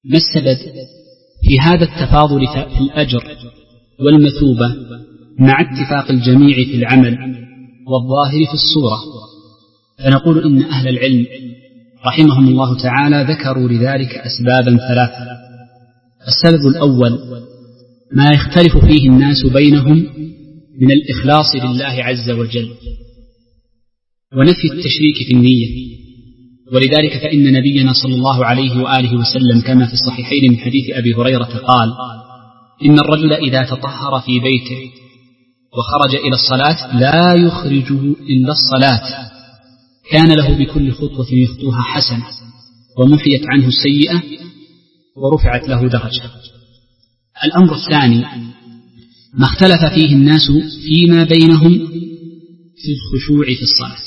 ما السبب في هذا التفاضل في الأجر والمثوبة مع اتفاق الجميع في العمل والظاهر في الصورة؟ فنقول إن أهل العلم رحمهم الله تعالى ذكروا لذلك أسبابا ثلاثة. السبب الأول ما يختلف فيه الناس بينهم من الإخلاص لله عز وجل ونفي التشريك في النية، ولذلك فإن نبينا صلى الله عليه وآله وسلم كما في الصحيحين من حديث أبي هريرة قال: إن الرجل إذا تطهر في بيته وخرج إلى الصلاة لا يخرجه إلا الصلاة كان له بكل خطوة يخطوها حسنة ومحيت عنه السيئة ورفعت له درجة. الأمر الثاني ما اختلف فيه الناس فيما بينهم في الخشوع في الصلاة،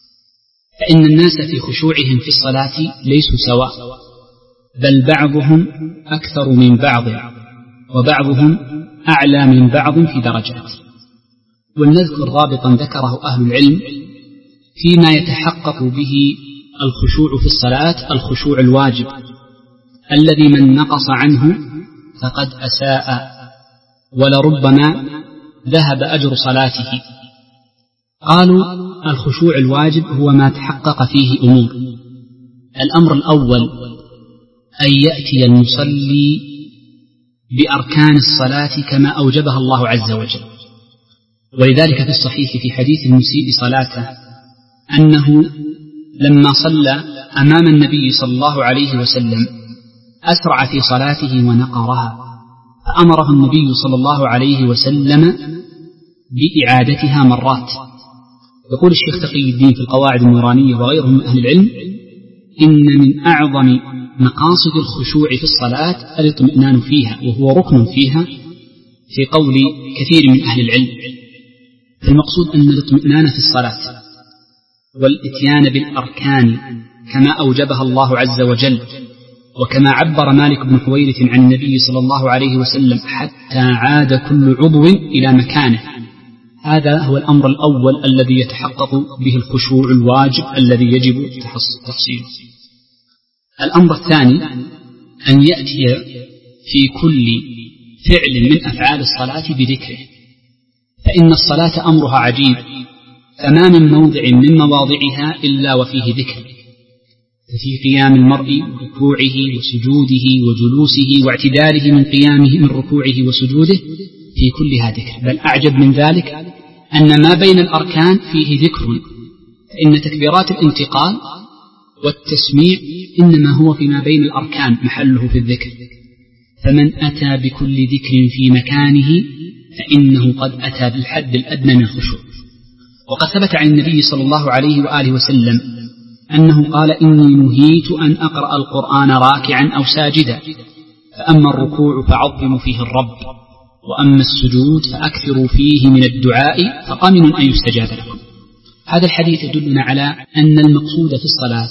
فإن الناس في خشوعهم في الصلاة ليسوا سواء، بل بعضهم أكثر من بعض وبعضهم أعلى من بعض في درجات. ولنذكر رابطا ذكره أهل العلم فيما يتحقق به الخشوع في الصلاة: الخشوع الواجب الذي من نقص عنه فقد أساء ولربما ذهب أجر صلاته. قالوا: الخشوع الواجب هو ما تحقق فيه أمور. الأمر الأول أن يأتي المصلي بأركان الصلاة كما أوجبها الله عز وجل، ولذلك في الصحيح في حديث المسيء صلاته أنه لما صلى أمام النبي صلى الله عليه وسلم أسرع في صلاته ونقرها، فأمره النبي صلى الله عليه وسلم بإعادتها مرات. يقول الشيخ تقي الدين في القواعد النورانية وغيرهم من أهل العلم: إن من أعظم مقاصد الخشوع في الصلاة الاطمئنان فيها، وهو ركن فيها في قول كثير من أهل العلم. فالمقصود أن الاطمئنان في الصلاة والإتيان بالأركان كما أوجبها الله عز وجل، وكما عبر مالك بن حويرث عن النبي صلى الله عليه وسلم: حتى عاد كل عضو إلى مكانه. هذا هو الأمر الأول الذي يتحقق به الخشوع الواجب الذي يجب تحصيله. الأمر الثاني أن يأتي في كل فعل من أفعال الصلاة بذكره، فإن الصلاة أمرها عجيب، فما من موضع من مواضعها إلا وفيه ذكر. ففي قيام المرء وركوعه وسجوده وجلوسه واعتداله من قيامه من ركوعه وسجوده في كلها ذكر. بل أعجب من ذلك أن ما بين الأركان فيه ذكر، فإن تكبيرات الانتقال والتسميع إنما هو فيما بين الأركان محله في الذكر. فمن أتى بكل ذكر في مكانه فإنه قد أتى بالحد الأدنى من الخشوع. وقد ثبت عن النبي صلى الله عليه وآله وسلم أنه قال: إني نهيت أن أقرأ القرآن راكعا أو ساجدا، فأما الركوع فعظموا فيه الرب، وأما السجود فأكثروا فيه من الدعاء فقمن أن يستجاب لكم. هذا الحديث يدلنا على أن المقصود في الصلاة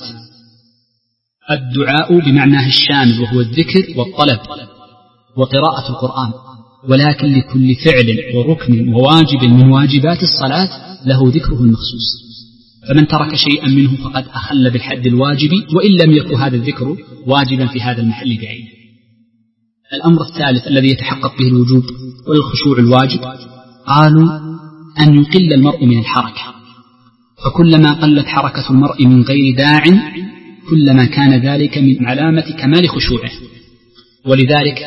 الدعاء بمعناه الشامل، وهو الذكر والطلب وقراءة القرآن، ولكن لكل فعل وركن وواجب من واجبات الصلاة له ذكره المخصوص، فمن ترك شيئا منه فقد أخل بالحد الواجب وإن لم يكن هذا الذكر واجبا في هذا المحل بعينه. الأمر الثالث الذي يتحقق به الوجوب والخشوع الواجب قالوا: أن يقل المرء من الحركة، فكلما قلت حركة المرء من غير داع كلما كان ذلك من علامة كمال خشوعه. ولذلك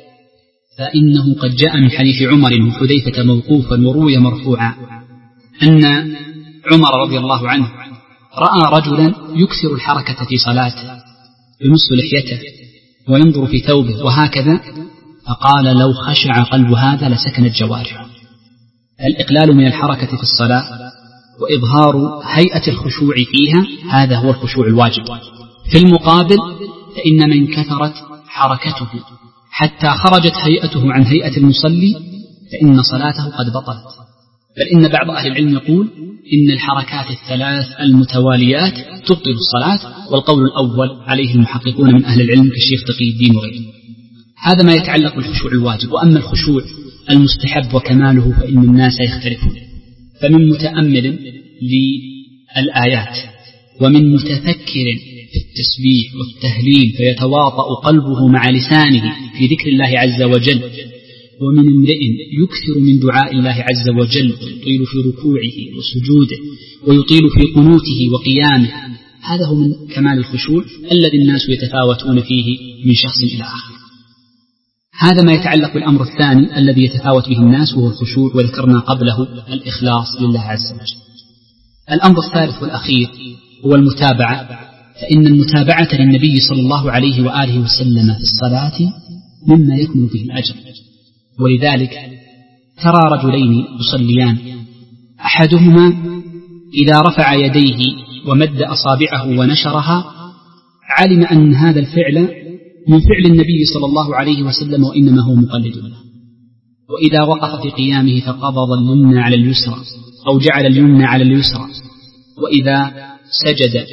فإنه قد جاء من حديث عمر وحذيفة موقوفا وروي مرفوعا أن عمر رضي الله عنه رأى رجلا يكثر الحركة في صلاته، يمس لحيته وينظر في ثوبه وهكذا، فقال: لو خشع قلب هذا لسكنت جوارحه. الإقلال من الحركة في الصلاة وإظهار هيئة الخشوع فيها هذا هو الخشوع الواجب. في المقابل فإن من كثرت حركته حتى خرجت هيئته عن هيئة المصلي فإن صلاته قد بطلت. بل إن بعض أهل العلم يقول إن الحركات الثلاث المتواليات تبطل الصلاة، والقول الأول عليه المحققون من أهل العلم كالشيخ تقي الدين وغيره. هذا ما يتعلق بالخشوع الواجب. وأما الخشوع المستحب وكماله فإن الناس يختلفون، فمن متأمل للآيات ومن متفكر في التسبيح والتهليل فيتواطأ قلبه مع لسانه في ذكر الله عز وجل، ومن امرئ يكثر من دعاء الله عز وجل ويطيل في ركوعه وسجوده ويطيل في قنوته وقيامه، هذا هو من كمال الخشوع الذي الناس يتفاوتون فيه من شخص إلى آخر. هذا ما يتعلق بالأمر الثاني الذي يتفاوت به الناس وهو الخشوع، وذكرنا قبله الإخلاص لله عز وجل. الأمر الثالث والأخير هو المتابعة، فإن المتابعة للنبي صلى الله عليه وآله وسلم في الصلاة مما يكمل به الأجر. ولذلك ترى رجلين يصليان، أحدهما إذا رفع يديه ومد أصابعه ونشرها علم أن هذا الفعل من فعل النبي صلى الله عليه وسلم وإنما هو مقلد له، وإذا وقف في قيامه فقبض اليمنى على اليسرى أو جعل اليمنى على اليسرى، وإذا سجد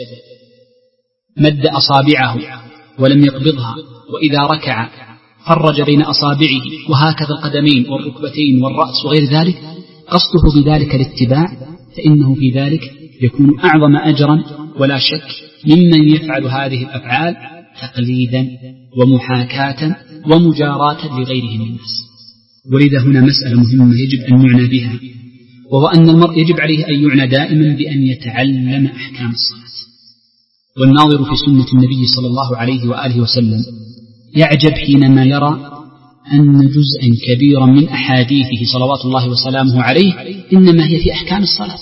مد أصابعه ولم يقبضها، وإذا ركع فرج بين أصابعه، وهكذا القدمين والركبتين والرأس وغير ذلك، قصده بذلك الاتباع، فإنه في ذلك يكون أعظم أجرا ولا شك ممن يفعل هذه الأفعال تقليدا ومحاكاة ومجاراة لغيره من الناس. ولذا هنا مسألة مهمة يجب أن يعنى بها، وهو أن المرء يجب عليه أن يعنى دائما بأن يتعلم أحكام الصلاة. والناظر في سنة النبي صلى الله عليه وآله وسلم يعجب حينما يرى أن جزءا كبيرا من أحاديثه صلوات الله وسلامه عليه إنما هي في أحكام الصلاة.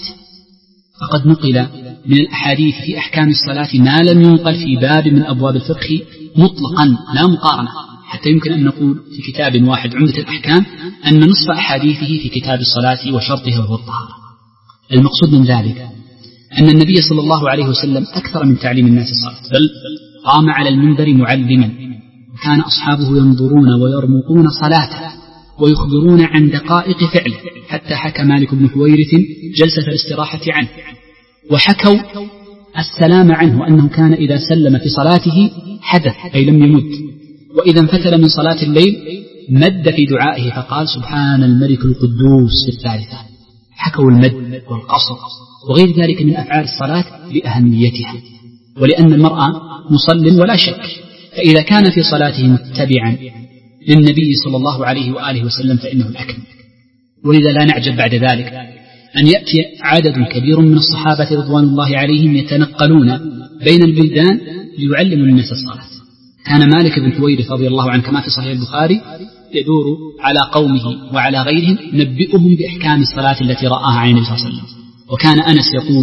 فقد نقل من الأحاديث في أحكام الصلاة ما لم ينقل في باب من أبواب الفقه مطلقا لا مقارنة، حتى يمكن أن نقول في كتاب واحد عمدة الأحكام أن نصف أحاديثه في كتاب الصلاة وشرطها وهو الطهارة. المقصود من ذلك أن النبي صلى الله عليه وسلم أكثر من تعليم الناس الصلاة، بل قام على المنبر معلما، وكان أصحابه ينظرون ويرمقون صلاته ويخبرون عن دقائق فعله، حتى حكى مالك بن حويرث جلسة الاستراحة عنه، وحكوا السلام عنه أنه كان إذا سلم في صلاته حدث أي لم يمد، وإذا انفتل من صلاة الليل مد في دعائه فقال سبحان الملك القدوس في الثالثة. حكوا المد والقصر وغير ذلك من أفعال الصلاة لأهميتها، ولأن المرأة مصل ولا شك، فإذا كان في صلاته متبعا للنبي صلى الله عليه وآله وسلم فإنه الأكمل. ولذا لا نعجب بعد ذلك أن يأتي عدد كبير من الصحابة رضوان الله عليهم يتنقلون بين البلدان ليعلموا الناس الصلاة. كان مالك بن حويرث رضي الله عنه كما في صحيح البخاري يدور على قومه وعلى غيرهم نبئهم بإحكام الصلاة التي رآها عين النبي صلى الله عليه وسلم. وكان أنس يقول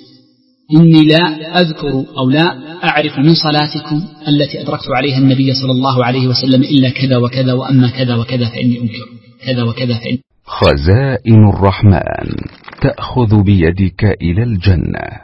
إني لا أذكر أو لا أعرف من صلاتكم التي أدركت عليها النبي صلى الله عليه وسلم إلا كذا وكذا، وأما كذا وكذا فإني أنكر كذا وكذا فإني. خزائن الرحمن تأخذ بيدك إلى الجنة.